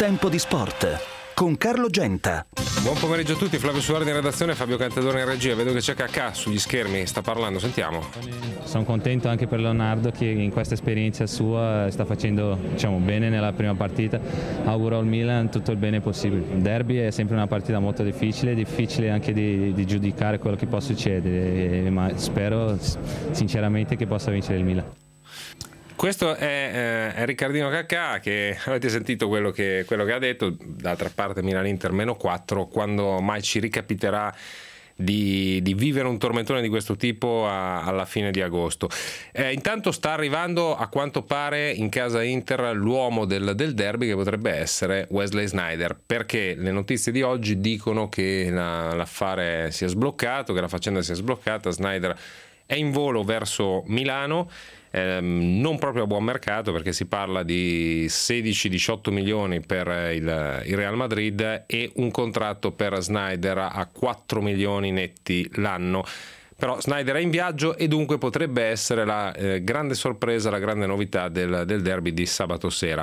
Tempo di sport con Carlo Genta. Buon pomeriggio a tutti, Flavio Suardi in redazione, Fabio Cantadore in regia. Vedo che c'è Cacà sugli schermi, sta parlando, sentiamo. Sono contento anche per Leonardo che in questa esperienza sua sta facendo bene nella prima partita. Auguro al Milan tutto il bene possibile. Il derby è sempre una partita molto difficile anche di giudicare quello che può succedere, ma spero sinceramente che possa vincere il Milan. Questo è Riccardino Cacà, che avete sentito quello che ha detto. D'altra parte Milan-Inter -4, quando mai ci ricapiterà di vivere un tormentone di questo tipo alla fine di agosto. Intanto sta arrivando, a quanto pare, in casa Inter l'uomo del derby, che potrebbe essere Wesley Sneijder, perché le notizie di oggi dicono che l'affare sia sbloccato, che la faccenda sia sbloccata. Sneijder è in volo verso Milano. Non proprio a buon mercato, perché si parla di 16-18 milioni per il Real Madrid e un contratto per Sneijder a 4 milioni netti l'anno. Però Sneijder è in viaggio e dunque potrebbe essere la grande sorpresa, la grande novità del derby di sabato sera.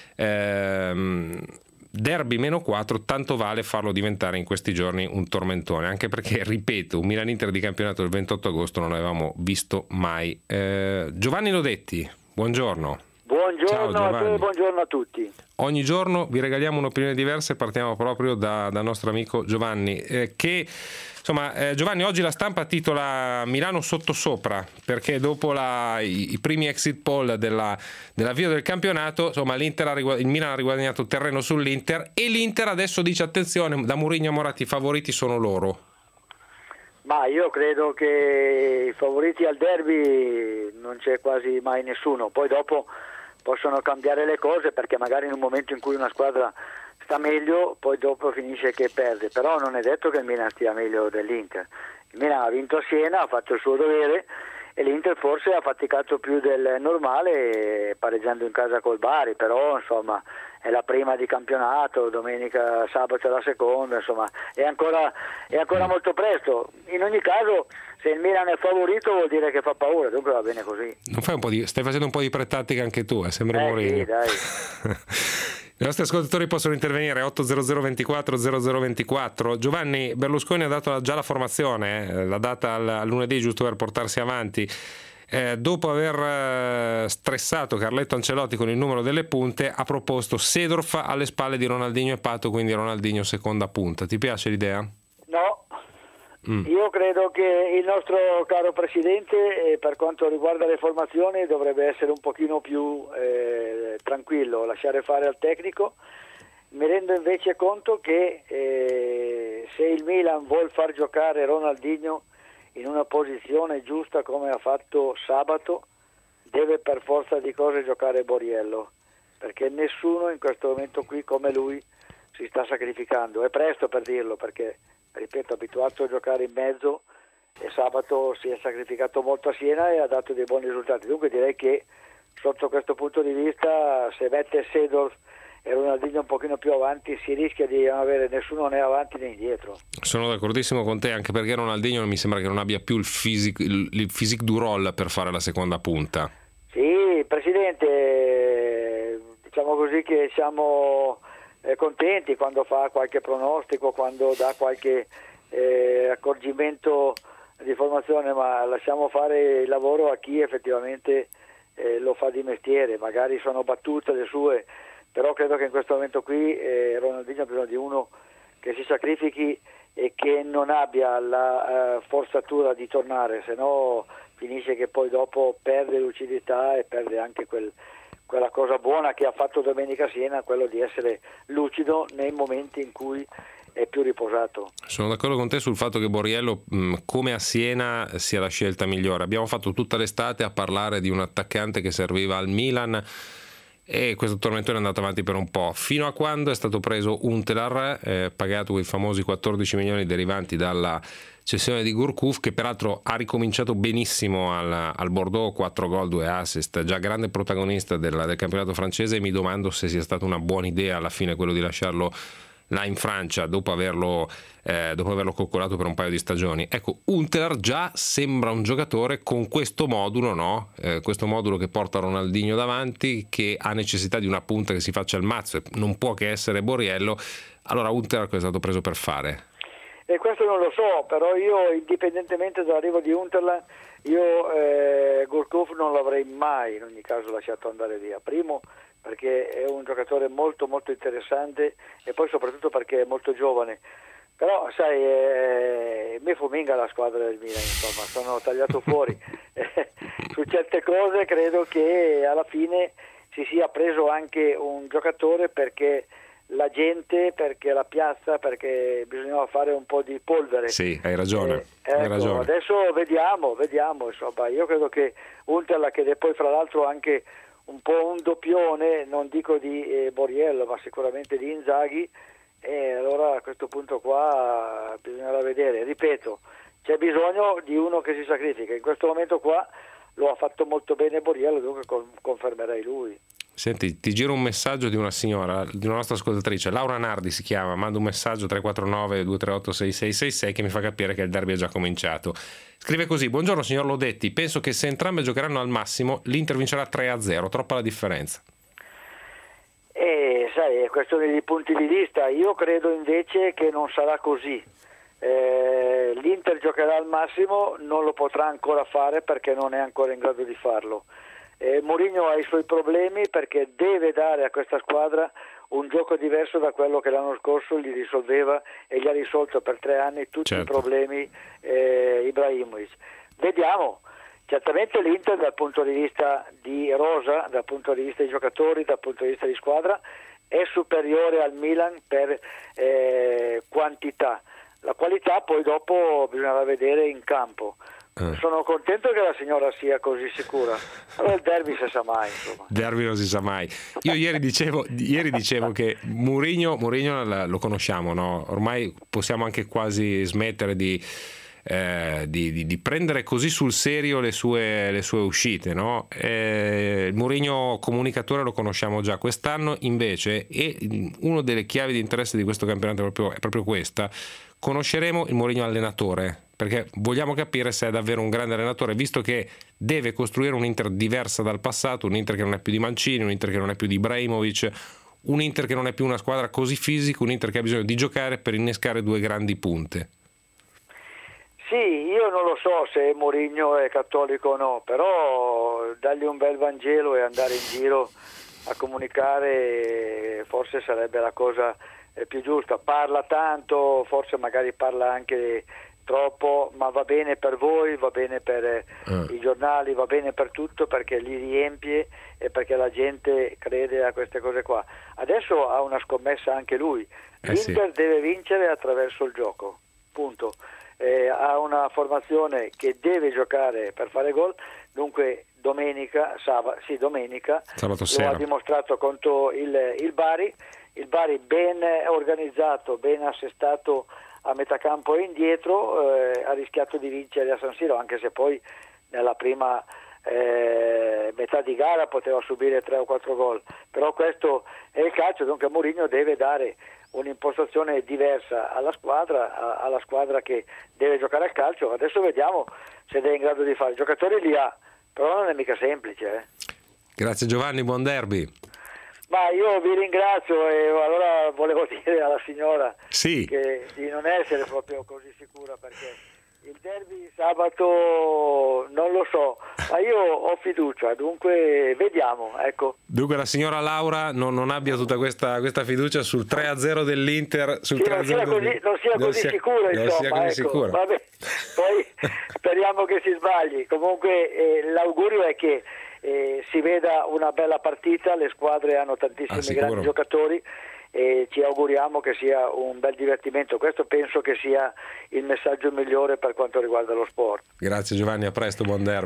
Derby -4, tanto vale farlo diventare in questi giorni un tormentone, anche perché, ripeto, un Milan-Inter di campionato del 28 agosto non l'avevamo visto mai. Giovanni Lodetti, buongiorno. Buongiorno. Ciao, a te, buongiorno a tutti. Ogni giorno vi regaliamo un'opinione diversa e partiamo proprio da nostro amico Giovanni, Giovanni, oggi la stampa titola Milano sottosopra, perché dopo i primi exit poll dell'avvio del campionato, il Milan ha riguadagnato terreno sull'Inter e l'Inter adesso dice: attenzione, da Mourinho a Moratti i favoriti sono loro. Ma io credo che i favoriti al derby non c'è quasi mai nessuno, poi dopo possono cambiare le cose, perché magari in un momento in cui una squadra sta meglio, poi dopo finisce che perde, però non è detto che il Milan stia meglio dell'Inter. Il Milan ha vinto a Siena, ha fatto il suo dovere, e l'Inter forse ha faticato più del normale pareggiando in casa col Bari, però è la prima di campionato, sabato è la seconda, è ancora molto presto. In ogni caso, se il Milan è favorito vuol dire che fa paura, dunque va bene così. Stai facendo un po' di pretattica anche tu, sembra Mourinho. Sì, dai. I nostri ascoltatori possono intervenire 800 24 0024. Giovanni, Berlusconi ha dato già la formazione, l'ha data al lunedì, giusto per portarsi avanti. Dopo aver stressato Carletto Ancelotti con il numero delle punte, ha proposto Seedorf alle spalle di Ronaldinho e Pato, quindi Ronaldinho seconda punta. Ti piace l'idea? No. Io credo che il nostro caro Presidente, per quanto riguarda le formazioni, dovrebbe essere un pochino più tranquillo, lasciare fare al tecnico. Mi rendo invece conto che se il Milan vuol far giocare Ronaldinho in una posizione giusta come ha fatto sabato, deve per forza di cose giocare Borriello, perché nessuno in questo momento qui come lui si sta sacrificando. È presto per dirlo, perché ripeto, abituato a giocare in mezzo, e sabato si è sacrificato molto a Siena e ha dato dei buoni risultati. Dunque direi che sotto questo punto di vista, se mette Seedorf e Ronaldinho un pochino più avanti, si rischia di non avere nessuno né avanti né indietro. Sono d'accordissimo con te, anche perché Ronaldinho mi sembra che non abbia più il physique du roll per fare la seconda punta. Sì, Presidente, diciamo così che siamo contenti quando fa qualche pronostico, quando dà qualche accorgimento di formazione, ma lasciamo fare il lavoro a chi effettivamente lo fa di mestiere. Magari sono battute le sue, però credo che in questo momento qui Ronaldinho ha bisogno di uno che si sacrifichi e che non abbia la forzatura di tornare, se no finisce che poi dopo perde lucidità e perde anche quella cosa buona che ha fatto domenica a Siena, quello di essere lucido nei momenti in cui è più riposato. Sono d'accordo con te sul fatto che Borriello, come a Siena, sia la scelta migliore. Abbiamo fatto tutta l'estate a parlare di un attaccante che serviva al Milan e questo tormentone è andato avanti per un po', fino a quando è stato preso Huntelaar, pagato quei famosi 14 milioni derivanti dalla cessione di Gourcuff, che peraltro ha ricominciato benissimo al Bordeaux, 4 gol, 2 assist, già grande protagonista del campionato francese, e mi domando se sia stata una buona idea alla fine quello di lasciarlo là in Francia dopo averlo coccolato per un paio di stagioni. Ecco, Huntelaar già sembra un giocatore con questo modulo, no? Questo modulo che porta Ronaldinho davanti, che ha necessità di una punta che si faccia il mazzo, e non può che essere Borriello. Allora Huntelaar cosa è stato preso per fare? E questo non lo so, però io, indipendentemente dall'arrivo di Huntelaar, Gourcuff non l'avrei mai in ogni caso lasciato andare via. Primo, perché è un giocatore molto molto interessante, e poi soprattutto perché è molto giovane. Però sai, mi fuminga la squadra del Milan, insomma, sono tagliato fuori. Su certe cose credo che alla fine si sia preso anche un giocatore perché la gente, perché la piazza, perché bisognava fare un po' di polvere. Sì, hai ragione. Ecco, hai ragione. Adesso vediamo, insomma, io credo che Huntelaar, che è poi fra l'altro anche un po' un doppione, non dico di Borriello, ma sicuramente di Inzaghi, e allora a questo punto qua bisognerà vedere. Ripeto, c'è bisogno di uno che si sacrifica. In questo momento qua lo ha fatto molto bene Borriello, dunque confermerei lui. Senti, ti giro un messaggio di una signora, di una nostra ascoltatrice, Laura Nardi si chiama, manda un messaggio 349-238-6666 che mi fa capire che il derby è già cominciato. Scrive così: buongiorno signor Lodetti, penso che se entrambe giocheranno al massimo l'Inter vincerà 3-0, troppa la differenza. Sai, è questione di punti di vista. Io credo invece che non sarà così. L'Inter giocherà al massimo, non lo potrà ancora fare perché non è ancora in grado di farlo. Mourinho ha i suoi problemi perché deve dare a questa squadra un gioco diverso da quello che l'anno scorso gli risolveva e gli ha risolto per 3 anni tutti i problemi Ibrahimovic. Vediamo. Certamente l'Inter dal punto di vista di rosa, dal punto di vista dei giocatori, dal punto di vista di squadra è superiore al Milan per quantità. La qualità poi dopo bisognerà vedere in campo. Sono contento che la signora sia così sicura. Allora il derby si sa mai, insomma. Derby non si sa mai. Io ieri dicevo che Mourinho lo conosciamo, no? Ormai possiamo anche quasi smettere di prendere così sul serio le sue uscite, no? Il Mourinho comunicatore lo conosciamo già. Quest'anno invece, e una delle chiavi di interesse di questo campionato è proprio questa: conosceremo il Mourinho allenatore, perché vogliamo capire se è davvero un grande allenatore, visto che deve costruire un Inter diversa dal passato, un Inter che non è più di Mancini, un Inter che non è più di Ibrahimovic, un Inter che non è più una squadra così fisica, un Inter che ha bisogno di giocare per innescare 2 grandi punte. Sì, io non lo so se Mourinho è cattolico o no, però dargli un bel Vangelo e andare in giro a comunicare forse sarebbe la cosa più giusta. Parla tanto, forse magari parla anche troppo, ma va bene per voi, va bene per i giornali, va bene per tutto, perché li riempie e perché la gente crede a queste cose qua. Adesso ha una scommessa anche lui. L'Inter deve vincere attraverso il gioco, punto. Ha una formazione che deve giocare per fare gol, dunque sabato sera lo ha dimostrato contro il Bari ben organizzato, ben assestato a metà campo e indietro, ha rischiato di vincere a San Siro, anche se poi nella prima metà di gara poteva subire 3 o 4 gol, però questo è il calcio, dunque Mourinho deve dare un'impostazione diversa alla squadra che deve giocare al calcio. Adesso vediamo se è in grado di fare. I giocatori li ha, però non è mica semplice. Grazie Giovanni, buon derby. Ma io vi ringrazio, e allora volevo dire alla signora che di non essere proprio così sicura, perché il derby sabato non lo so, ma io ho fiducia, dunque vediamo, ecco. Dunque la signora Laura non abbia tutta questa fiducia sul 3-0 dell'Inter, non sia così sicura, insomma, ecco. Vabbè. Poi speriamo che si sbagli. Comunque l'augurio è che si veda una bella partita, le squadre hanno tantissimi grandi giocatori e ci auguriamo che sia un bel divertimento. Questo penso che sia il messaggio migliore per quanto riguarda lo sport. Grazie Giovanni, a presto, buon derby.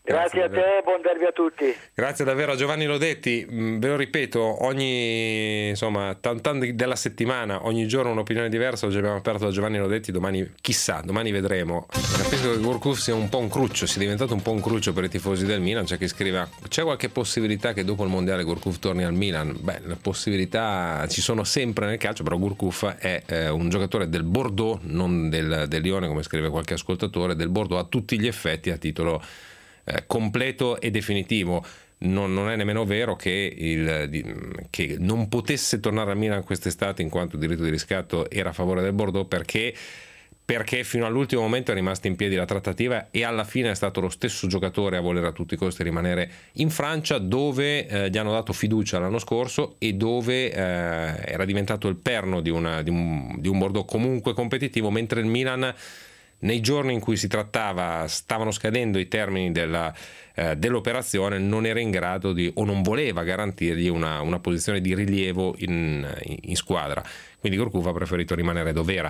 Grazie a te, buon derby a tutti. Grazie davvero a Giovanni Lodetti. Ve lo ripeto, ogni della settimana, ogni giorno un'opinione diversa. Oggi abbiamo aperto da Giovanni Lodetti, domani vedremo. Capisco che Gourcuff sia un po' un cruccio, sia diventato un po' un cruccio per i tifosi del Milan. C'è chi scrive: c'è qualche possibilità che dopo il mondiale Gourcuff torni al Milan? Beh, le possibilità ci sono sempre nel calcio, però Gourcuff è un giocatore del Bordeaux, non del Lione, come scrive qualche ascoltatore, del Bordeaux a tutti gli effetti, a titolo completo e definitivo. Non è nemmeno vero che non potesse tornare al Milan quest'estate, in quanto il diritto di riscatto era a favore del Bordeaux, perché fino all'ultimo momento è rimasta in piedi la trattativa e alla fine è stato lo stesso giocatore a voler a tutti i costi rimanere in Francia, dove gli hanno dato fiducia l'anno scorso e dove era diventato il perno di un Bordeaux comunque competitivo, mentre il Milan, nei giorni in cui si trattava, stavano scadendo i termini dell'operazione, non era in grado o non voleva garantirgli una posizione di rilievo in squadra. Quindi Gourcuff ha preferito rimanere dov'era.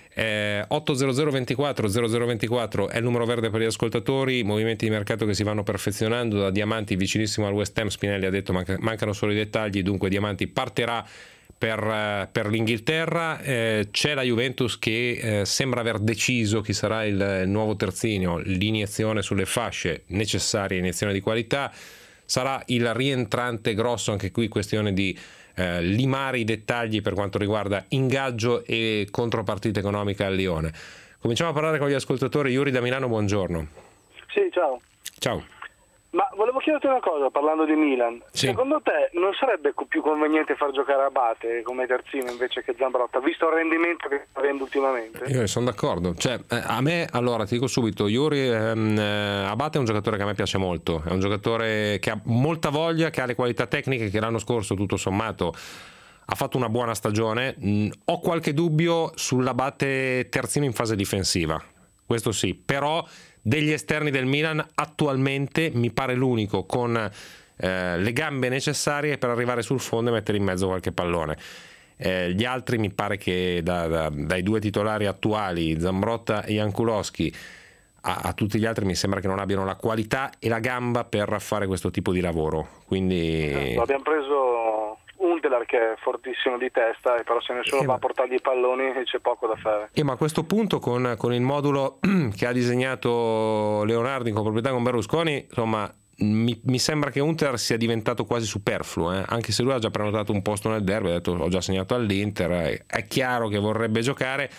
800 24 0024 è il numero verde per gli ascoltatori. Movimenti di mercato che si vanno perfezionando. Da Diamanti, vicinissimo al West Ham, Spinelli ha detto mancano solo i dettagli, dunque Diamanti partirà per l'Inghilterra. C'è la Juventus che sembra aver deciso chi sarà il nuovo terzino, l'iniezione sulle fasce, necessaria iniezione di qualità. Sarà il rientrante grosso, anche qui questione di limare i dettagli per quanto riguarda ingaggio e contropartita economica al Lione. Cominciamo a parlare con gli ascoltatori. Yuri da Milano, buongiorno. Sì, ciao. Ciao. Ma volevo chiederti una cosa, parlando di Milan. Sì. Secondo te non sarebbe più conveniente far giocare Abate come terzino invece che Zambrotta, visto il rendimento che sta avendo ultimamente? Io sono d'accordo. A me, allora, ti dico subito, Yuri, Abate è un giocatore che a me piace molto. È un giocatore che ha molta voglia, che ha le qualità tecniche, che l'anno scorso, tutto sommato, ha fatto una buona stagione. Ho qualche dubbio sull'Abate terzino in fase difensiva. Questo sì, però degli esterni del Milan attualmente mi pare l'unico con le gambe necessarie per arrivare sul fondo e mettere in mezzo qualche pallone. Gli altri mi pare che dai due titolari attuali, Zambrotta e Jankulowski, a tutti gli altri mi sembra che non abbiano la qualità e la gamba per fare questo tipo di lavoro. Quindi abbiamo preso Huntelaar che è fortissimo di testa, però se nessuno va a portargli i palloni c'è poco da fare. Ma a questo punto con il modulo che ha disegnato Leonardo in coproprietà con Berlusconi, insomma, mi sembra che Huntelaar sia diventato quasi superfluo, anche se lui ha già prenotato un posto nel derby, ha detto ho già segnato all'Inter, è chiaro che vorrebbe giocare,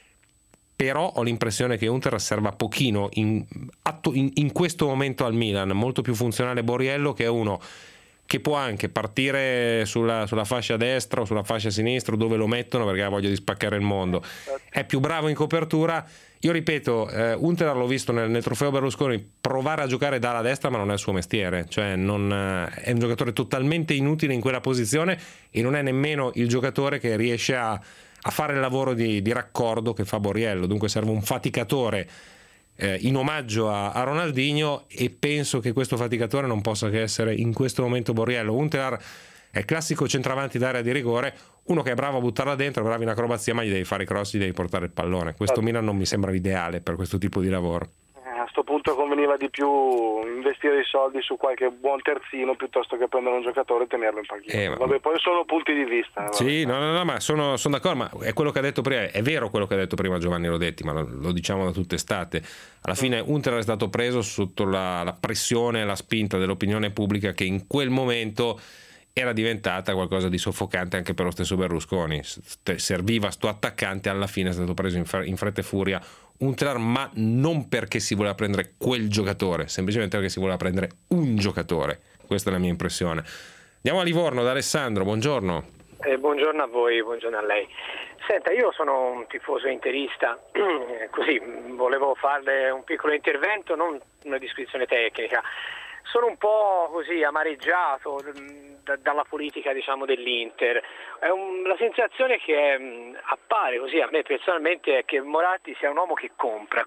però ho l'impressione che Huntelaar serva pochino in questo momento al Milan. Molto più funzionale Borriello, che è uno che può anche partire sulla fascia destra o sulla fascia sinistra, dove lo mettono, perché ha voglia di spaccare il mondo. È più bravo in copertura. Io ripeto, Huntelaar l'ho visto nel trofeo Berlusconi provare a giocare dalla destra, ma non è il suo mestiere, cioè è un giocatore totalmente inutile in quella posizione e non è nemmeno il giocatore che riesce a fare il lavoro di raccordo che fa Borriello. Dunque serve un faticatore in omaggio a Ronaldinho, e penso che questo faticatore non possa che essere in questo momento Borriello. Huntelaar è il classico centravanti d'area di rigore, uno che è bravo a buttarla dentro, è bravo in acrobazia, ma gli devi fare i cross, gli devi portare il pallone. Questo Milan non mi sembra l'ideale per questo tipo di lavoro. A sto punto conveniva di più investire i soldi su qualche buon terzino piuttosto che prendere un giocatore e tenerlo in panchina. Vabbè, poi sono punti di vista. Sì, no, ma sono d'accordo, ma è quello che ha detto prima, è vero quello che ha detto prima Giovanni Lodetti, ma lo diciamo da tutt'estate. Alla fine Huntelaar è stato preso sotto la pressione e la spinta dell'opinione pubblica, che in quel momento era diventata qualcosa di soffocante anche per lo stesso Berlusconi. Serviva sto attaccante, alla fine è stato preso in fretta e furia Huntelaar, ma non perché si voleva prendere quel giocatore, semplicemente perché si voleva prendere un giocatore. Questa è la mia impressione. Andiamo a Livorno da Alessandro, buongiorno. Buongiorno a voi, buongiorno a lei. Senta, io sono un tifoso interista, così volevo farle un piccolo intervento, non una descrizione tecnica. Sono un po' così amareggiato dalla politica, diciamo, dell'Inter. La sensazione che appare così a me personalmente è che Moratti sia un uomo che compra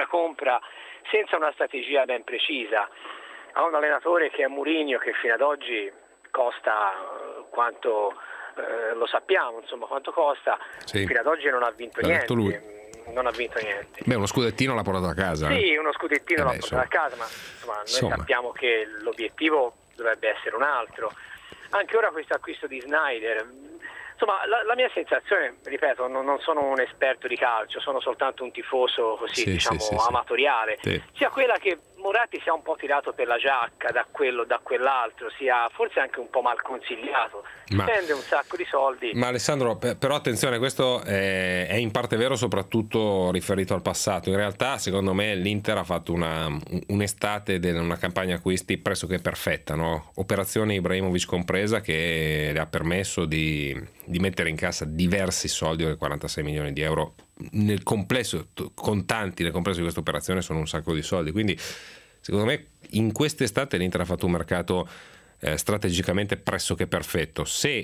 senza una strategia ben precisa. Ha un allenatore che è Mourinho, che fino ad oggi costa quanto lo sappiamo, insomma, quanto costa. Sì. Fino ad oggi non ha vinto niente. Lui. non ha vinto niente. Beh, uno scudettino l'ha portato a casa. Sì, uno scudettino l'ha portato a casa, ma noi sappiamo che l'obiettivo dovrebbe essere un altro. Anche ora questo acquisto di Sneijder, insomma, la mia sensazione, ripeto, non sono un esperto di calcio, sono soltanto un tifoso così, amatoriale, sia quella che Moratti sia un po' tirato per la giacca da quello, da quell'altro, sia forse anche un po' mal consigliato, spende un sacco di soldi. Ma Alessandro, però attenzione, questo è in parte vero, soprattutto riferito al passato. In realtà, secondo me, l'Inter ha fatto un'estate, una campagna acquisti pressoché perfetta, no? Operazione Ibrahimovic compresa, che le ha permesso di mettere in cassa diversi soldi, 46 milioni di euro nel complesso, contanti nel complesso di questa operazione sono un sacco di soldi, quindi secondo me in quest'estate l'Inter ha fatto un mercato strategicamente pressoché perfetto.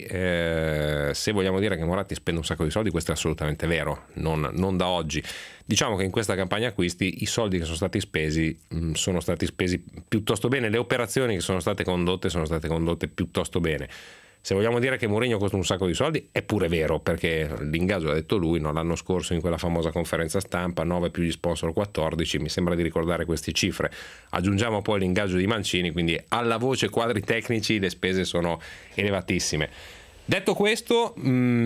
Se vogliamo dire che Moratti spende un sacco di soldi, questo è assolutamente vero, non da oggi. Diciamo che in questa campagna acquisti i soldi che sono stati spesi piuttosto bene, le operazioni che sono state condotte piuttosto bene. Se vogliamo dire che Mourinho costa un sacco di soldi, è pure vero, perché l'ingaggio, l'ha detto lui, no? L'anno scorso in quella famosa conferenza stampa, 9 più gli sponsor 14, mi sembra di ricordare queste cifre. Aggiungiamo poi l'ingaggio di Mancini, quindi alla voce quadri tecnici le spese sono elevatissime. Detto questo,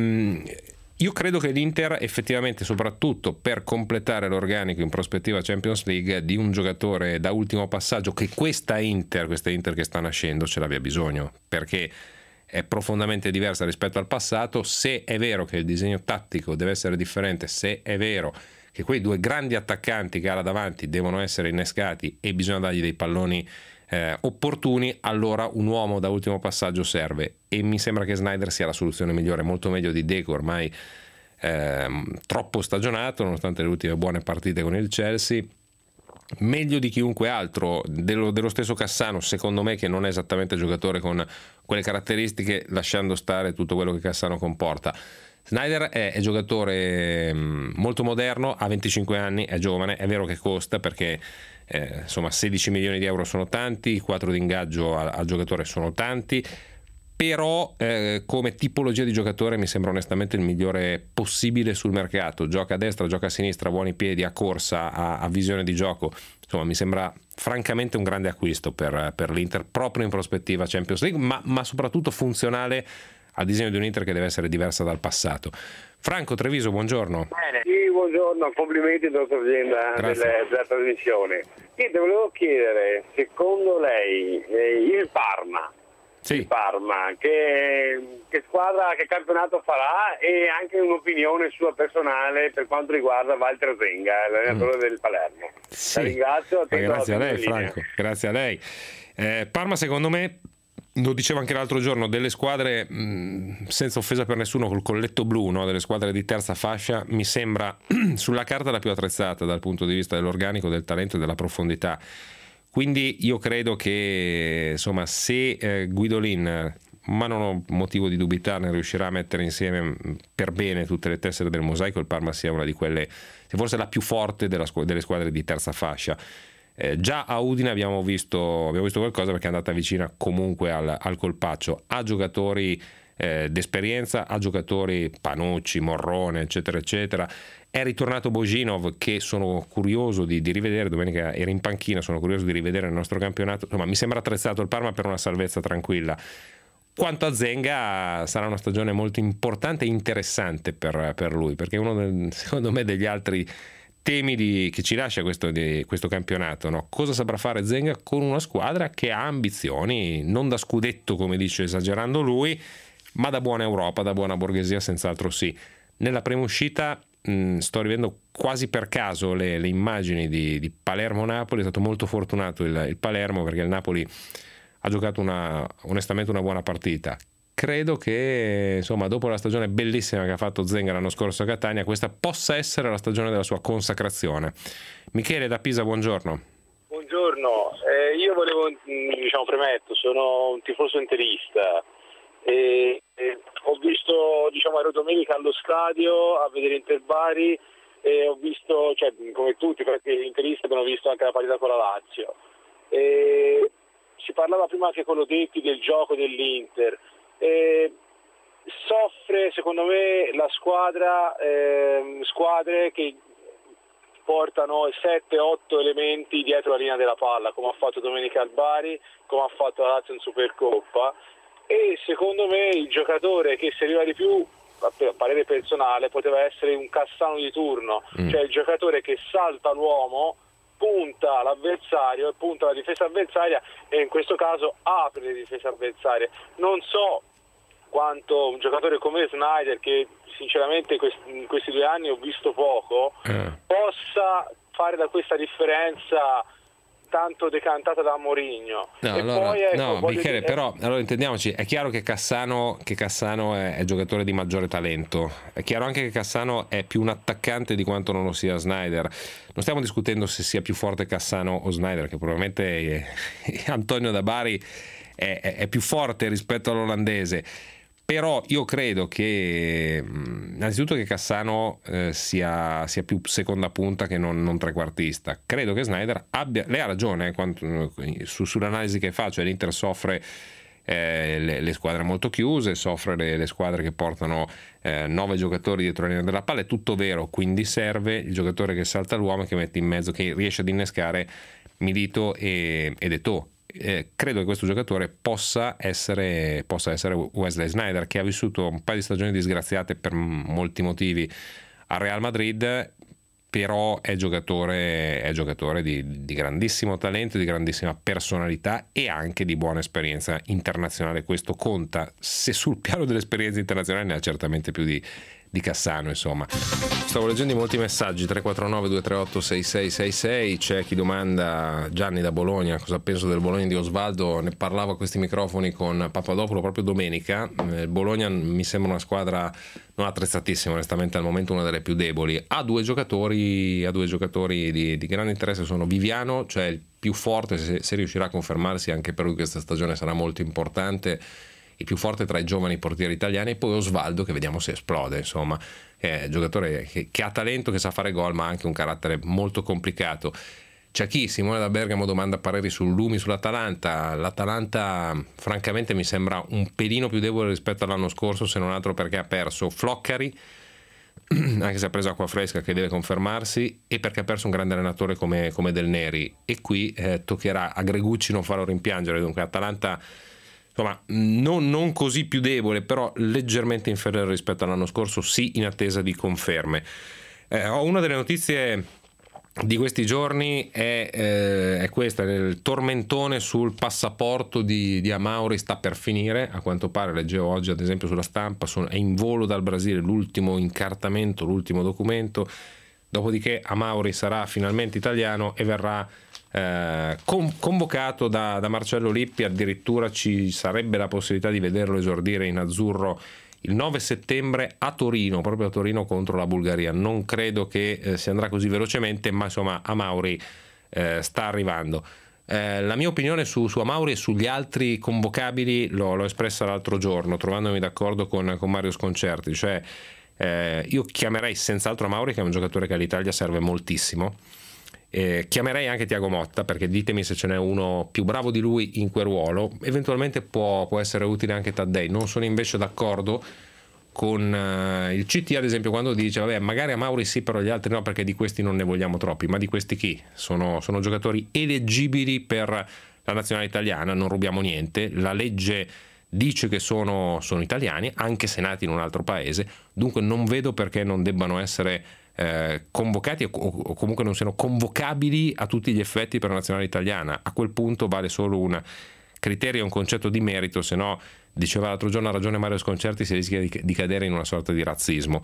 io credo che l'Inter effettivamente, soprattutto per completare l'organico in prospettiva Champions League, di un giocatore da ultimo passaggio, che questa Inter che sta nascendo ce l'abbia bisogno, perché è profondamente diversa rispetto al passato. Se è vero che il disegno tattico deve essere differente, se è vero che quei due grandi attaccanti che ha là davanti devono essere innescati e bisogna dargli dei palloni opportuni, allora un uomo da ultimo passaggio serve, e mi sembra che Sneijder sia la soluzione migliore, molto meglio di Deco, ormai troppo stagionato nonostante le ultime buone partite con il Chelsea, meglio di chiunque altro, dello stesso Cassano, secondo me, che non è esattamente giocatore con quelle caratteristiche, lasciando stare tutto quello che Cassano comporta. Sneijder è giocatore molto moderno, ha 25 anni, è giovane, è vero che costa, perché 16 milioni di euro sono tanti, 4 di ingaggio al giocatore sono tanti, però come tipologia di giocatore mi sembra onestamente il migliore possibile sul mercato. Gioca a destra, gioca a sinistra, buoni piedi, a corsa, a visione di gioco. Insomma, mi sembra francamente un grande acquisto per l'Inter, proprio in prospettiva Champions League, ma soprattutto funzionale al disegno di un Inter che deve essere diversa dal passato. Franco Treviso, buongiorno. Sì, buongiorno, complimenti dottor Zenda della trasmissione. Niente, volevo chiedere, secondo lei il Parma, il Parma, che squadra, che campionato farà, e anche un'opinione sua personale per quanto riguarda Walter Zenga, l'allenatore del Palermo. La ringrazio. Grazie a lei, Franco, grazie a lei. Parma, secondo me, lo dicevo anche l'altro giorno, delle squadre, senza offesa per nessuno, col colletto blu, no? Delle squadre di terza fascia, mi sembra sulla carta la più attrezzata dal punto di vista dell'organico, del talento e della profondità. Quindi io credo che, insomma, se Guidolin, ma non ho motivo di dubitarne, riuscirà a mettere insieme per bene tutte le tessere del mosaico, il Parma sia una di quelle, forse la più forte delle squadre di terza fascia. Già a Udine abbiamo visto qualcosa, perché è andata vicina comunque al colpaccio. Ha giocatori d'esperienza, ha giocatori Panucci, Morrone, eccetera eccetera. È ritornato Božinov, che sono curioso di rivedere, domenica era in panchina, sono curioso di rivedere nel nostro campionato. Insomma, mi sembra attrezzato il Parma per una salvezza tranquilla. Quanto a Zenga, sarà una stagione molto importante e interessante per lui, perché è uno, secondo me, degli altri temi che ci lascia questo campionato, no? Cosa saprà fare Zenga con una squadra che ha ambizioni, non da scudetto come dice esagerando lui, ma da buona Europa, da buona borghesia, senz'altro sì. Nella prima uscita sto rivendo quasi per caso le immagini di Palermo-Napoli. È stato molto fortunato il Palermo, perché il Napoli ha giocato onestamente una buona partita. Credo che, insomma, dopo la stagione bellissima che ha fatto Zenga l'anno scorso a Catania, questa possa essere la stagione della sua consacrazione. Michele da Pisa, buongiorno. Buongiorno, io volevo, premetto, sono un tifoso interista e ho visto, ero domenica allo stadio a vedere Inter Bari e ho visto, come tutti, perché gli interisti abbiamo visto anche la partita con la Lazio. E si parlava prima anche con Lodetti del gioco dell'Inter. Soffre secondo me la squadre che portano 7-8 elementi dietro la linea della palla, come ha fatto domenica al Bari, come ha fatto la Lazio in Supercoppa, e secondo me il giocatore che serviva di più, a parere personale, poteva essere un Cassano di turno, cioè il giocatore che salta l'uomo, punta l'avversario e punta la difesa avversaria, e in questo caso apre le difese avversarie. Non so quanto un giocatore come Sneijder, che sinceramente in questi 2 anni ho visto poco, possa fare da questa differenza tanto decantata da Mourinho. Michele, però allora intendiamoci, è chiaro che Cassano è giocatore di maggiore talento, è chiaro anche che Cassano è più un attaccante di quanto non lo sia Sneijder. Non stiamo discutendo se sia più forte Cassano o Sneijder, che probabilmente Antonio da Bari è più forte rispetto all'olandese. Però io credo che innanzitutto che Cassano sia più seconda punta che non trequartista. Credo che Sneijder lei ha ragione sull'analisi che fa, cioè l'Inter soffre le squadre molto chiuse, soffre le squadre che portano 9 giocatori dietro la linea della palla, è tutto vero, quindi serve il giocatore che salta l'uomo e che mette in mezzo, che riesce ad innescare Milito ed Eto'o. Credo che questo giocatore possa essere Wesley Sneijder, che ha vissuto un paio di stagioni disgraziate per molti motivi al Real Madrid, però è giocatore di grandissimo talento, di grandissima personalità e anche di buona esperienza internazionale. Questo conta, se sul piano dell'esperienza internazionale ne ha certamente più di Cassano, insomma. Stavo leggendo molti messaggi, 349-238-6666, c'è chi domanda, Gianni da Bologna, cosa penso del Bologna di Osvaldo. Ne parlavo a questi microfoni con Papadopoulos proprio domenica. Il Bologna mi sembra una squadra non attrezzatissima, onestamente al momento una delle più deboli. Ha due giocatori di grande interesse, sono Viviano, cioè il più forte, se riuscirà a confermarsi, anche per lui questa stagione sarà molto importante, il più forte tra i giovani portieri italiani, e poi Osvaldo, che vediamo se esplode, insomma, è un giocatore che ha talento, che sa fare gol, ma ha anche un carattere molto complicato. C'è chi, Simone da Bergamo, domanda pareri sul Lumi, sull'Atalanta. L'Atalanta francamente mi sembra un pelino più debole rispetto all'anno scorso, se non altro perché ha perso Floccari, anche se ha preso acqua fresca che deve confermarsi, e perché ha perso un grande allenatore come Del Neri, e qui toccherà a Gregucci non farlo rimpiangere. Dunque Atalanta, insomma, non così più debole, però leggermente inferiore rispetto all'anno scorso, sì, in attesa di conferme. Ho una delle notizie di questi giorni è questa: il tormentone sul passaporto di Amauri sta per finire, a quanto pare. Leggevo oggi ad esempio sulla stampa, è in volo dal Brasile l'ultimo incartamento, l'ultimo documento, dopodiché Amauri sarà finalmente italiano e verrà convocato da Marcello Lippi. Addirittura ci sarebbe la possibilità di vederlo esordire in azzurro il 9 settembre a Torino, proprio a Torino contro la Bulgaria. Non credo che si andrà così velocemente, ma insomma Amauri sta arrivando. La mia opinione su Amauri e sugli altri convocabili l'ho espressa l'altro giorno, trovandomi d'accordo con Mario Sconcerti, cioè io chiamerei senz'altro Amauri, che è un giocatore che all'Italia serve moltissimo. Chiamerei anche Thiago Motta, perché ditemi se ce n'è uno più bravo di lui in quel ruolo. Eventualmente può essere utile anche Taddei. Non sono invece d'accordo con il CT, ad esempio, quando dice vabbè, magari a Mauri sì, però gli altri no, perché di questi non ne vogliamo troppi. Ma di questi chi? Sono giocatori eleggibili per la nazionale italiana, non rubiamo niente, la legge dice che sono italiani, anche se nati in un altro paese, dunque non vedo perché non debbano essere convocati o comunque non siano convocabili a tutti gli effetti per la nazionale italiana. A quel punto vale solo un criterio, un concetto di merito, se no, diceva l'altro giorno, ha ragione Mario Sconcerti, si rischia di cadere in una sorta di razzismo.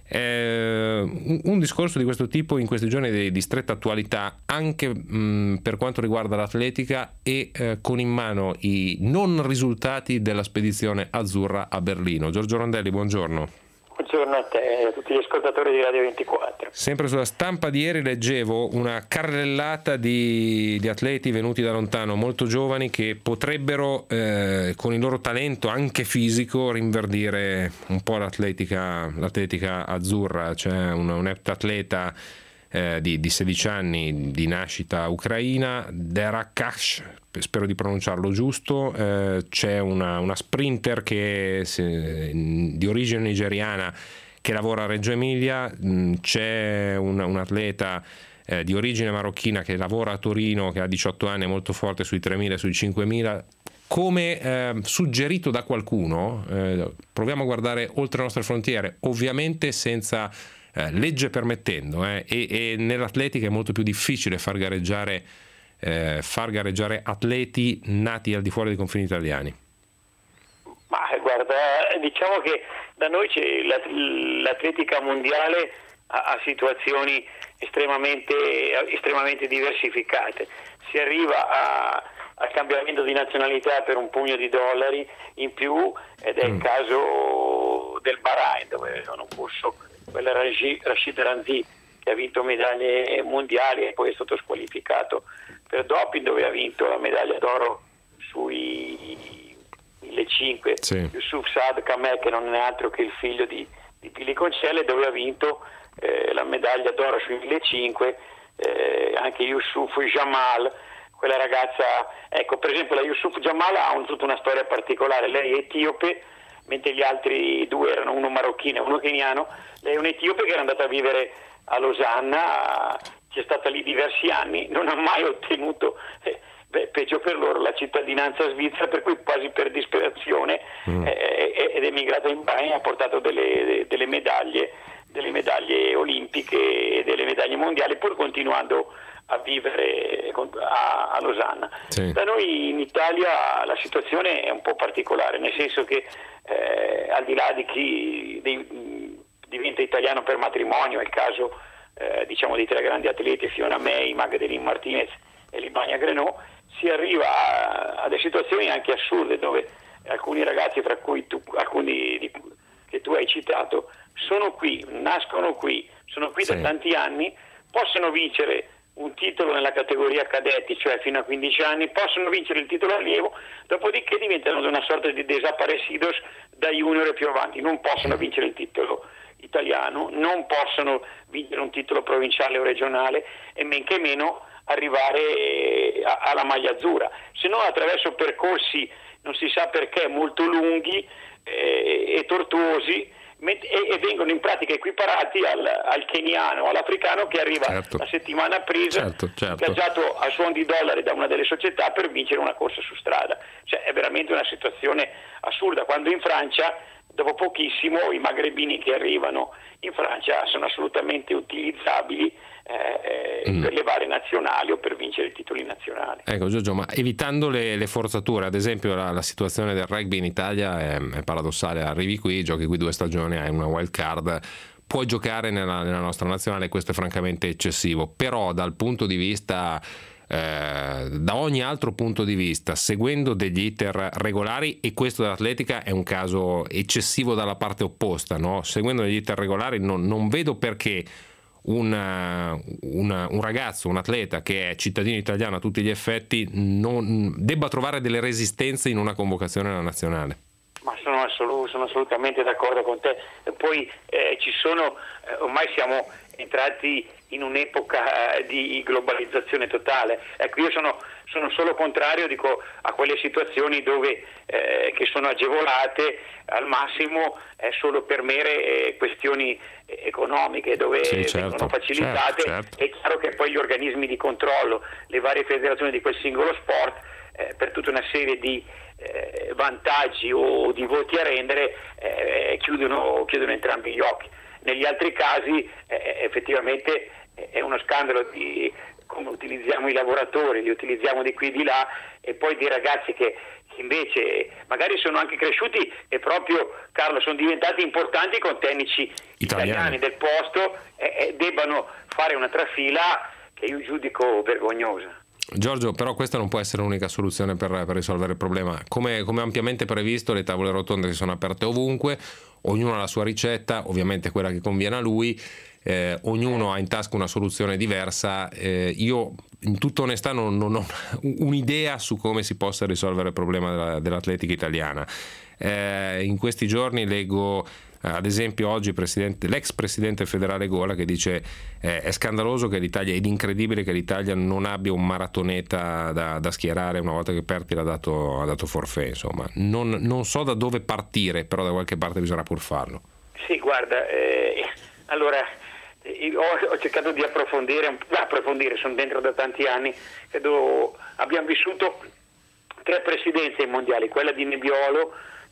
Un discorso di questo tipo in questi giorni di stretta attualità, anche per quanto riguarda l'atletica, e con in mano i non risultati della spedizione azzurra a Berlino. Giorgio Rondelli, buongiorno. Buongiorno a te e a tutti gli ascoltatori di Radio 24. Sempre sulla stampa di ieri leggevo una carrellata di atleti venuti da lontano, molto giovani, che potrebbero con il loro talento anche fisico rinverdire un po' l'atletica azzurra. C'è un ettatleta di 16 anni di nascita ucraina, Derakash, spero di pronunciarlo giusto, c'è una sprinter di origine nigeriana che lavora a Reggio Emilia, c'è un atleta di origine marocchina che lavora a Torino, che ha 18 anni, è molto forte sui 3.000 e sui 5.000. Come suggerito da qualcuno, proviamo a guardare oltre le nostre frontiere, ovviamente senza legge permettendo, e nell'atletica è molto più difficile far gareggiare atleti nati al di fuori dei confini italiani. Ma guarda, diciamo che da noi c'è l'atletica mondiale ha situazioni estremamente diversificate. Si arriva al cambiamento di nazionalità per un pugno di dollari in più, ed è il caso del Bahrain, dove hanno corso quella Rashid Ranzi, che ha vinto medaglie mondiali e poi è stato squalificato per doping, dove ha vinto la medaglia d'oro sui 1.500, sì. Yusuf Saad Kamel, che non è altro che il figlio di Pili Concelle, dove ha vinto la medaglia d'oro sui 1.500, anche Yusuf Jamal, quella ragazza, ecco, per esempio la Yusuf Jamal ha tutta una storia particolare. Lei è etiope, mentre gli altri due erano uno marocchino e uno keniano. Lei è un etiope che era andata a vivere a Losanna, c'è stata lì diversi anni, non ha mai ottenuto, peggio per loro, la cittadinanza svizzera, per cui quasi per disperazione ed è emigrata in Bahrain, ha portato delle medaglie olimpiche e delle medaglie mondiali, pur continuando a vivere a Losanna. Sì. Da noi in Italia la situazione è un po' particolare, nel senso che al di là di chi diventa italiano per matrimonio, è il caso diciamo dei tre grandi atleti, Fiona May, Magdalene Martinez e Libania Grenot, si arriva a delle situazioni anche assurde, dove alcuni ragazzi, fra cui alcuni che tu hai citato, sono qui, nascono qui, sono qui, sì, da tanti anni, possono vincere un titolo nella categoria cadetti, cioè fino a 15 anni, possono vincere il titolo allievo, dopodiché diventano una sorta di desaparecidos da junior e più avanti, non possono vincere il titolo italiano, non possono vincere un titolo provinciale o regionale, e men che meno arrivare alla maglia azzurra, se no attraverso percorsi, non si sa perché, molto lunghi e tortuosi, e vengono in pratica equiparati al keniano o all'africano che arriva, certo, la settimana presa, ingaggiato a suon di dollari da una delle società per vincere una corsa su strada. Cioè è veramente una situazione assurda, quando in Francia dopo pochissimo i magrebini che arrivano in Francia sono assolutamente utilizzabili per le varie nazionali o per vincere i titoli nazionali. Ecco Giorgio, ma evitando le forzature, ad esempio la situazione del rugby in Italia è paradossale, arrivi qui, giochi qui 2 stagioni, hai una wild card, puoi giocare nella nostra nazionale, questo è francamente eccessivo, però dal punto di vista da ogni altro punto di vista, seguendo degli iter regolari, e questo dell'atletica è un caso eccessivo dalla parte opposta, no? Seguendo degli iter regolari non vedo perché un ragazzo, un atleta che è cittadino italiano a tutti gli effetti non debba trovare delle resistenze in una convocazione alla nazionale. Ma sono assolutamente d'accordo con te. Poi ormai siamo entrati in un'epoca di globalizzazione totale. Ecco, io sono solo contrario, dico, a quelle situazioni dove che sono agevolate al massimo solo per mere questioni economiche, dove vengono facilitate. Certo. È chiaro che poi gli organismi di controllo, le varie federazioni di quel singolo sport, per tutta una serie di vantaggi o di voti a rendere, chiudono entrambi gli occhi. Negli altri casi effettivamente è uno scandalo di come utilizziamo i lavoratori, li utilizziamo di qui e di là, e poi dei ragazzi che invece magari sono anche cresciuti e proprio, Carlo, sono diventati importanti con tecnici italiani del posto, debbano fare una trafila che io giudico vergognosa. Giorgio, però questa non può essere l'unica soluzione per risolvere il problema. Come ampiamente previsto, le tavole rotonde si sono aperte ovunque, ognuno ha la sua ricetta, ovviamente quella che conviene a lui, ognuno ha in tasca una soluzione diversa. Io in tutta onestà non ho un'idea su come si possa risolvere il problema dell'atletica italiana. In questi giorni leggo ad esempio oggi l'ex presidente federale Gola che dice è scandaloso che l'Italia, ed incredibile che l'Italia non abbia un maratoneta da schierare una volta che Pertile ha dato forfait. Insomma, non so da dove partire, però da qualche parte bisogna pur farlo. Sì, guarda, allora ho cercato di approfondire, sono dentro da tanti anni, abbiamo vissuto 3 presidenze ai mondiali, quella di Nebbiolo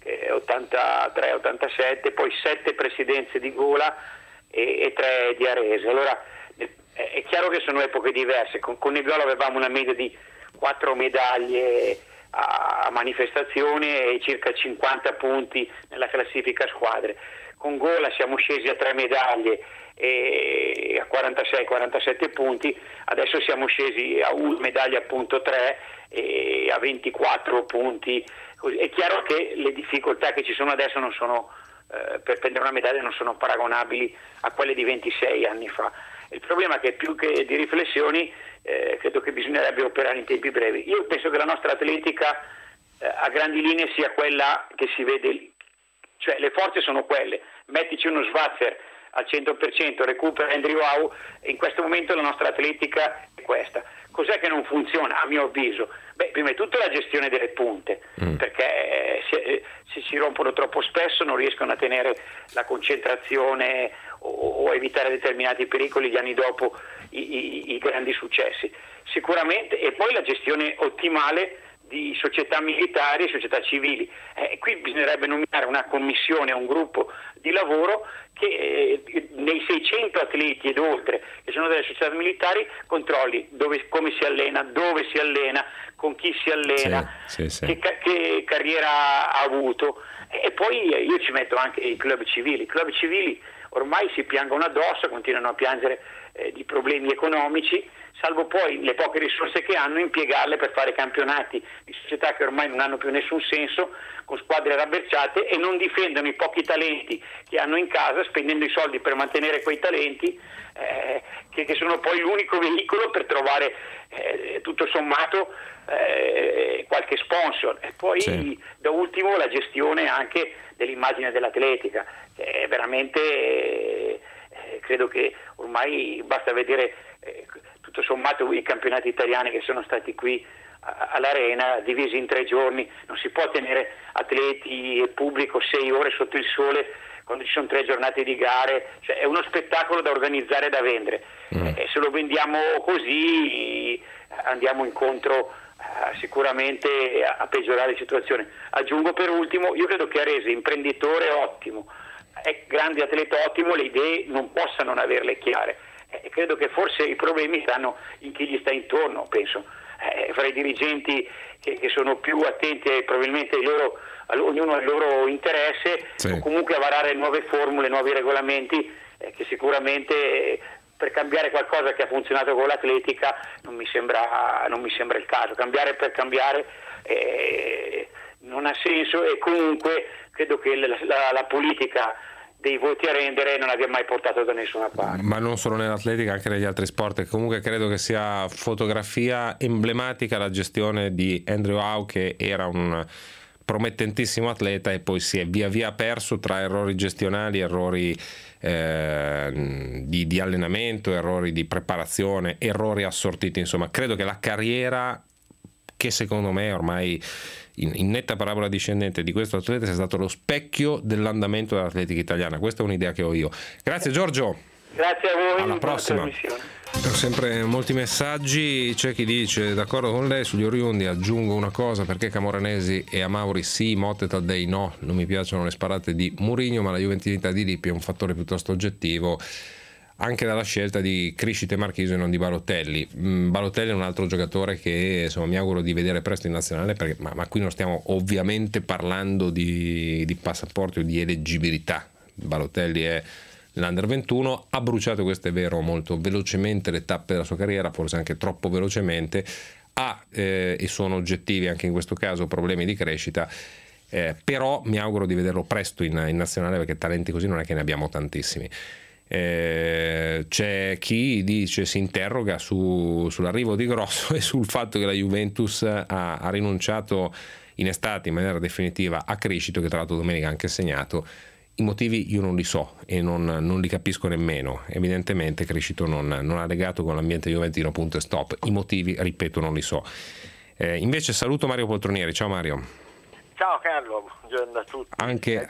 83-87, poi 7 presidenze di Gola e 3 di Arese. Allora è chiaro che sono epoche diverse, con Nebbiolo avevamo una media di 4 medaglie a manifestazione e circa 50 punti nella classifica squadre. Con Gola siamo scesi a 3 medaglie e a 46-47 punti, adesso siamo scesi a 1 medaglia appunto 3 e a 24 punti. È chiaro che le difficoltà che ci sono adesso non sono per prendere una medaglia non sono paragonabili a quelle di 26 anni fa. Il problema è che più che di riflessioni credo che bisognerebbe operare in tempi brevi. Io penso che la nostra atletica a grandi linee sia quella che si vede lì, cioè le forze sono quelle, mettici uno Schwarzer al 100%, recupera Andrew Howe, e in questo momento la nostra atletica è questa. Cos'è che non funziona a mio avviso? Prima di tutto la gestione delle punte, perché se si rompono troppo spesso non riescono a tenere la concentrazione o evitare determinati pericoli gli anni dopo i grandi successi. Sicuramente, e poi la gestione ottimale di società militari e società civili. Qui bisognerebbe nominare una commissione, un gruppo di lavoro che nei 600 atleti ed oltre che sono delle società militari controlli come si allena, dove si allena, con chi si allena, sì. Che carriera ha avuto, e poi io ci metto anche i club civili. I club civili ormai si piangono addosso, continuano a piangere di problemi economici, salvo poi le poche risorse che hanno impiegarle per fare campionati di società che ormai non hanno più nessun senso, con squadre rabberciate, e non difendono i pochi talenti che hanno in casa, spendendo i soldi per mantenere quei talenti che sono poi l'unico veicolo per trovare tutto sommato qualche sponsor. E poi da ultimo la gestione anche dell'immagine dell'atletica, che è veramente credo che ormai basta vedere tutto sommato i campionati italiani che sono stati qui all'Arena, divisi in 3 giorni. Non si può tenere atleti e pubblico 6 ore sotto il sole quando ci sono 3 giornate di gare, cioè, è uno spettacolo da organizzare e da vendere. Se lo vendiamo così andiamo incontro sicuramente a peggiorare la situazione. Aggiungo per ultimo, io credo che Arese, imprenditore ottimo, è grande atleta ottimo, le idee non possa non averle chiare. Credo che forse i problemi stanno in chi gli sta intorno, penso, fra i dirigenti che sono più attenti probabilmente ognuno al loro interesse, o comunque a varare nuove formule, nuovi regolamenti che sicuramente per cambiare qualcosa che ha funzionato con l'atletica non mi sembra il caso. Cambiare per cambiare non ha senso, e comunque credo che la politica dei voti a rendere non abbia mai portato da nessuna parte. Ma non solo nell'atletica, anche negli altri sport. Comunque credo che sia fotografia emblematica la gestione di Andrew Howe, che era un promettentissimo atleta e poi si è via via perso tra errori gestionali, errori di allenamento, errori di preparazione, errori assortiti. Insomma, credo che la carriera, che secondo me ormai in netta parabola discendente di questo atleta, sia stato lo specchio dell'andamento dell'atletica italiana. Questa è un'idea che ho io. Grazie Giorgio. Grazie a voi. Alla prossima. Ho sempre molti messaggi. C'è chi dice d'accordo con lei sugli oriundi. Aggiungo una cosa: perché Camoranesi e Amauri sì, Motta e Taddei no. Non mi piacciono le sparate di Mourinho, ma la juventilità di Lippi è un fattore piuttosto oggettivo, anche dalla scelta di Criscito e Marchisio e non di Balotelli. Balotelli è un altro giocatore che insomma mi auguro di vedere presto in nazionale, perché, ma qui non stiamo ovviamente parlando di passaporti o di eleggibilità. Balotelli è l'Under 21, ha bruciato, questo è vero, molto velocemente le tappe della sua carriera, forse anche troppo velocemente, ha e sono oggettivi anche in questo caso problemi di crescita, però mi auguro di vederlo presto in nazionale, perché talenti così non è che ne abbiamo tantissimi. C'è chi si interroga sull'arrivo di Grosso e sul fatto che la Juventus ha rinunciato in estate in maniera definitiva a Criscito, che tra l'altro domenica ha anche segnato. I motivi io non li so e non li capisco nemmeno. Evidentemente Criscito non ha legato con l'ambiente juventino, punto e stop. I motivi, ripeto, non li so. Invece saluto Mario Poltronieri. Ciao Mario. Ciao Carlo, buongiorno a tutti. Anche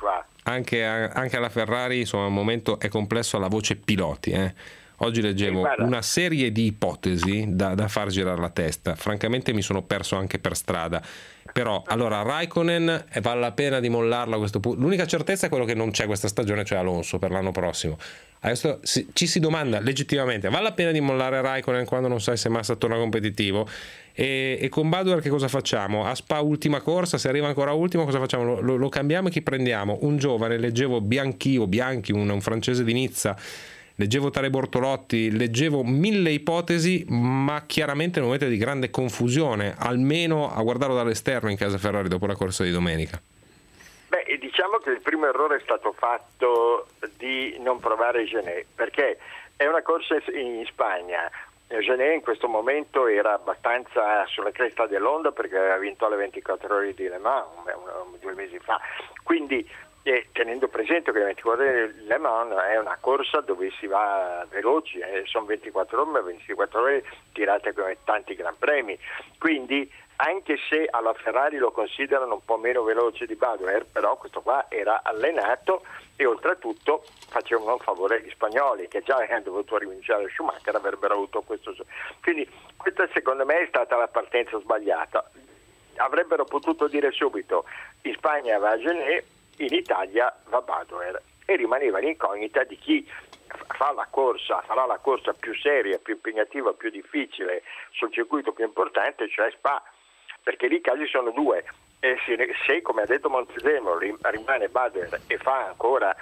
alla Ferrari, insomma, al momento è complesso alla voce piloti. Oggi leggevo una serie di ipotesi da far girare la testa. Francamente mi sono perso anche per strada. Però allora Raikkonen, vale la pena di mollarlo a questo punto. L'unica certezza è quello che non c'è questa stagione, cioè Alonso per l'anno prossimo. Adesso ci si domanda legittimamente: vale la pena di mollare Raikkonen quando non sai se Massa torna competitivo? E con Badoer che cosa facciamo? A Spa ultima corsa, se arriva ancora ultimo cosa facciamo? Lo cambiamo e chi prendiamo? Un giovane, leggevo Bianchi, un francese di Nizza, leggevo Tare Bortolotti, leggevo 1000 ipotesi, ma chiaramente in un momento di grande confusione, almeno a guardarlo dall'esterno in casa Ferrari dopo la corsa di domenica. Beh, diciamo che il primo errore è stato fatto di non provare Gené, perché è una corsa in Spagna. Gené in questo momento era abbastanza sulla cresta dell'onda perché aveva vinto le 24 ore di Le Mans 2 mesi fa, quindi tenendo presente che le 24 ore di Le Mans è una corsa dove si va veloci, sono 24 ore, ma 24 ore tirate come tanti gran premi, quindi anche se alla Ferrari lo considerano un po' meno veloce di Badoer, però questo qua era allenato e oltretutto facevano un favore agli spagnoli che già hanno dovuto rinunciare a Schumacher, avrebbero avuto questo. Quindi questa secondo me è stata la partenza sbagliata. Avrebbero potuto dire subito: in Spagna va Gené, in Italia va Badoer, e rimaneva l'incognita di chi farà la corsa più seria, più impegnativa, più difficile sul circuito più importante, cioè Spa, perché lì i casi sono due. Se come ha detto Montezemolo rimane Badoer e fa ancora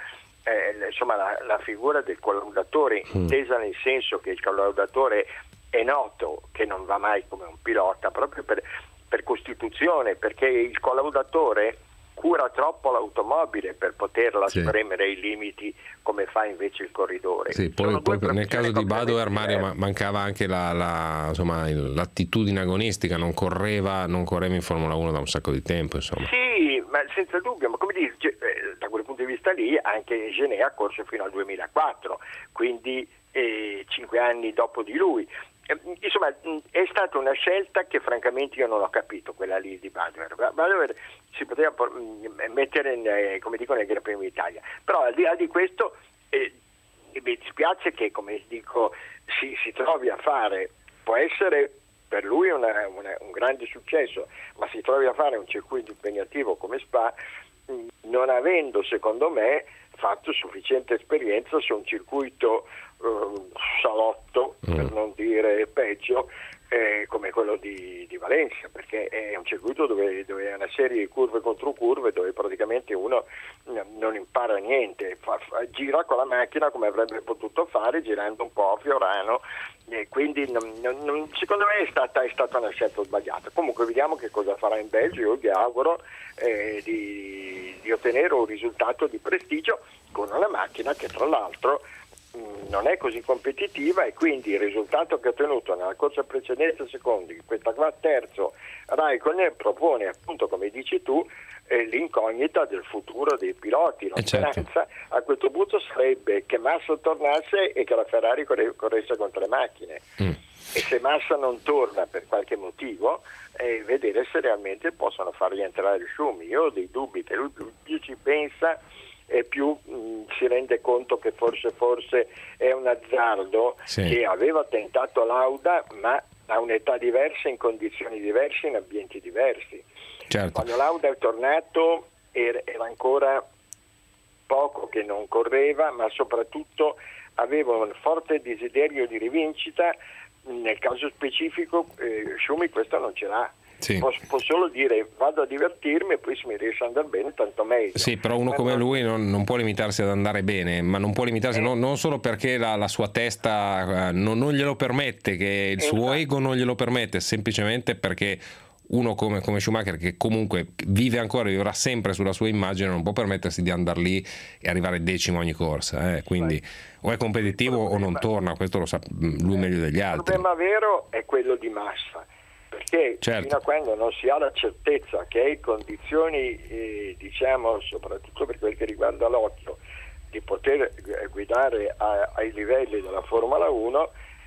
la figura del collaudatore, intesa nel senso che il collaudatore è noto che non va mai come un pilota proprio per costituzione, perché il collaudatore cura troppo l'automobile per poterla spremere ai limiti come fa invece il corridore. Sì, poi nel caso di Badoer, Mario, mancava anche l'attitudine agonistica, non correva in Formula 1 da un sacco di tempo, insomma. Sì, ma senza dubbio, ma come dici, da quel punto di vista lì anche Gené ha corso fino al 2004, quindi 5 anni dopo di lui. Insomma, è stata una scelta che francamente io non ho capito, quella lì di Badoer. Badoer si poteva mettere come dicono nei Gran Premi d'Italia, però al di là di questo mi dispiace che, come dico, si trovi a fare, può essere per lui un grande successo, ma si trovi a fare un circuito impegnativo come Spa non avendo, secondo me, fatto sufficiente esperienza su un circuito salotto, per non dire peggio, come quello di Valencia, perché è un circuito dove è una serie di curve contro curve, dove praticamente uno non impara niente, gira con la macchina come avrebbe potuto fare girando un po' a Fiorano, e quindi secondo me è stata una scelta sbagliata. Comunque vediamo che cosa farà in Belgio. Io vi auguro di ottenere un risultato di prestigio con una macchina che tra l'altro non è così competitiva, e quindi il risultato che ha ottenuto nella corsa precedente secondi, questa qua terzo, Raikkonen propone appunto, come dici tu, l'incognita del futuro dei piloti. La speranza a questo punto sarebbe che Massa tornasse e che la Ferrari corresse contro le macchine, e se Massa non torna per qualche motivo, vedere se realmente possono fargli entrare Schumi. Io ho dei dubbi che lui più ci pensa e più si rende conto che forse è un azzardo, che aveva tentato Lauda, ma a un'età diversa, in condizioni diverse, in ambienti diversi. Certo. Quando Lauda è tornato era ancora poco che non correva, ma soprattutto aveva un forte desiderio di rivincita. Nel caso specifico Schumi questo non ce l'ha. Sì. Può solo dire vado a divertirmi e poi se mi riesce ad andare bene tanto meglio. Sì, però uno come lui non può limitarsi ad andare bene, ma non può limitarsi non solo perché la sua testa non glielo permette, che il suo ego non glielo permette, semplicemente perché uno come Schumacher, che comunque vivrà sempre sulla sua immagine, non può permettersi di andare lì e arrivare decimo ogni corsa, quindi o è competitivo o non torna, questo lo sa lui meglio degli altri. Il problema vero è quello di Massa, perché fino a quando non si ha la certezza che hai condizioni, diciamo soprattutto per quel che riguarda l'occhio, di poter guidare ai livelli della Formula 1,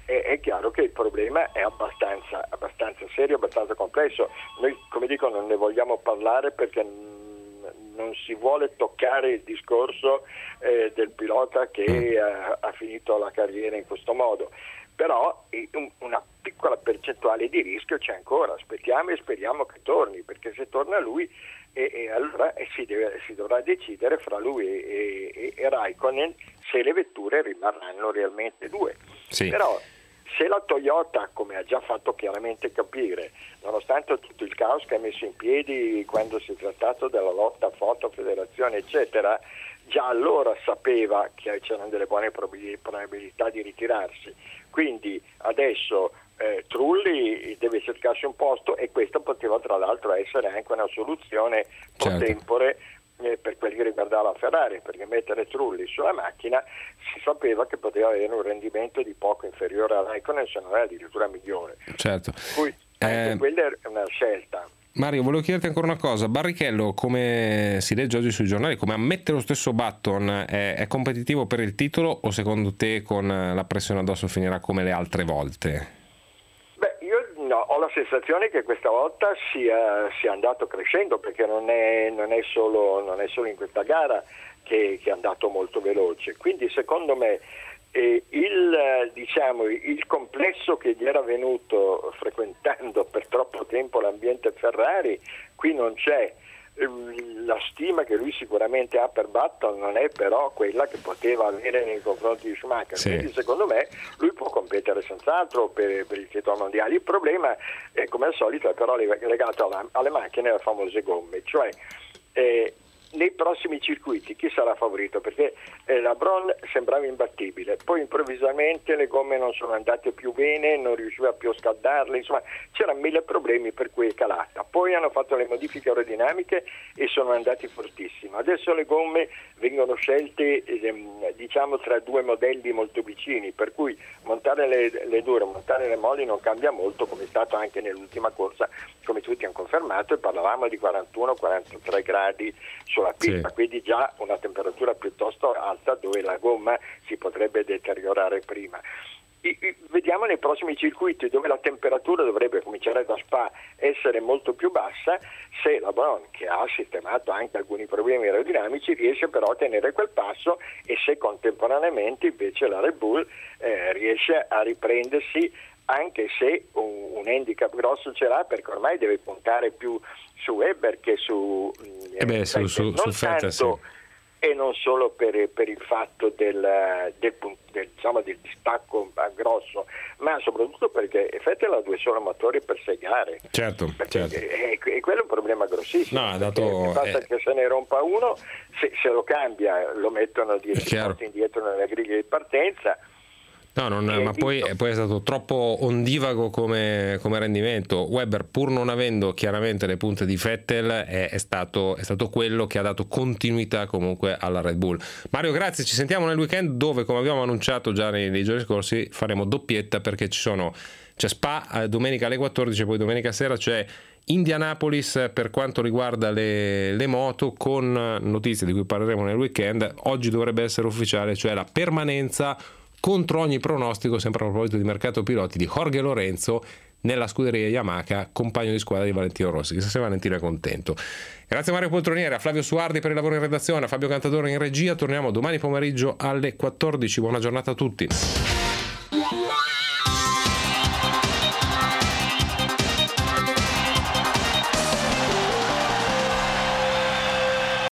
è chiaro che il problema è abbastanza serio, abbastanza complesso. Noi, come dico, non ne vogliamo parlare perché non si vuole toccare il discorso del pilota che ha finito la carriera in questo modo, però una piccola percentuale di rischio c'è ancora. Aspettiamo e speriamo che torni, perché se torna lui e allora si dovrà decidere fra lui e Raikkonen se le vetture rimarranno realmente due. Sì. Però se la Toyota, come ha già fatto chiaramente capire, nonostante tutto il caos che ha messo in piedi quando si è trattato della lotta Foto Federazione eccetera, già allora sapeva che c'erano delle buone probabilità di ritirarsi, quindi adesso Trulli deve cercarsi un posto, e questa poteva tra l'altro essere anche una soluzione pro tempore per quel che riguardava la Ferrari, perché mettere Trulli sulla macchina si sapeva che poteva avere un rendimento di poco inferiore a Raikkonen, se non era addirittura migliore. Certo. Poi, anche quella è una scelta. Mario, volevo chiederti ancora una cosa. Barrichello, come si legge oggi sui giornali, come ammette lo stesso Button, è competitivo per il titolo, o secondo te con la pressione addosso finirà come le altre volte? Ho la sensazione che questa volta sia andato crescendo, perché non è solo in questa gara che è andato molto veloce, quindi secondo me il complesso che gli era venuto frequentando per troppo tempo l'ambiente Ferrari qui non c'è. La stima che lui sicuramente ha per Button non è però quella che poteva avere nei confronti di Schumacher, quindi secondo me lui può competere senz'altro per il titolo mondiale. Il problema è, come al solito, è però legato alle macchine e alle famose gomme, cioè nei prossimi circuiti chi sarà favorito, perché la Brown sembrava imbattibile, poi improvvisamente le gomme non sono andate più bene, non riusciva più a scaldarle, insomma c'erano 1000 problemi per cui è calata. Poi hanno fatto le modifiche aerodinamiche e sono andati fortissimo. Adesso le gomme vengono scelte tra due modelli molto vicini, per cui montare le dure, montare le molli non cambia molto, come è stato anche nell'ultima corsa, come tutti hanno confermato, e parlavamo di 41-43 gradi sulla pista, quindi già una temperatura piuttosto alta dove la gomma si potrebbe deteriorare prima. Vediamo nei prossimi circuiti dove la temperatura dovrebbe cominciare da Spa essere molto più bassa, se la Brown, che ha sistemato anche alcuni problemi aerodinamici, riesce però a tenere quel passo, e se contemporaneamente invece la Red Bull riesce a riprendersi, anche se un handicap grosso ce l'ha, perché ormai deve puntare più su Webber che su Vettel, e non solo per il fatto del distacco grosso, ma soprattutto perché Vettel ha 2 soli motori per 6 gare. Certo. E quello è un problema grossissimo. Basta che se ne rompa uno, se lo cambia lo mettono 10 punti indietro nella griglia di partenza. Ma poi è stato troppo ondivago come rendimento. Webber, pur non avendo chiaramente le punte di Vettel, è stato quello che ha dato continuità comunque alla Red Bull. Mario, grazie, ci sentiamo nel weekend, dove, come abbiamo annunciato già nei giorni scorsi, faremo doppietta, perché c'è Spa domenica alle 14, poi domenica sera c'è Indianapolis per quanto riguarda le moto, con notizie di cui parleremo nel weekend. Oggi dovrebbe essere ufficiale, cioè la permanenza contro ogni pronostico, sempre a proposito di mercato piloti, di Jorge Lorenzo nella scuderia Yamaha, compagno di squadra di Valentino Rossi. Chissà se Valentino è contento. Grazie a Mario Poltronieri, a Flavio Suardi per il lavoro in redazione, a Fabio Cantadore in regia. Torniamo domani pomeriggio alle 14. Buona giornata a tutti.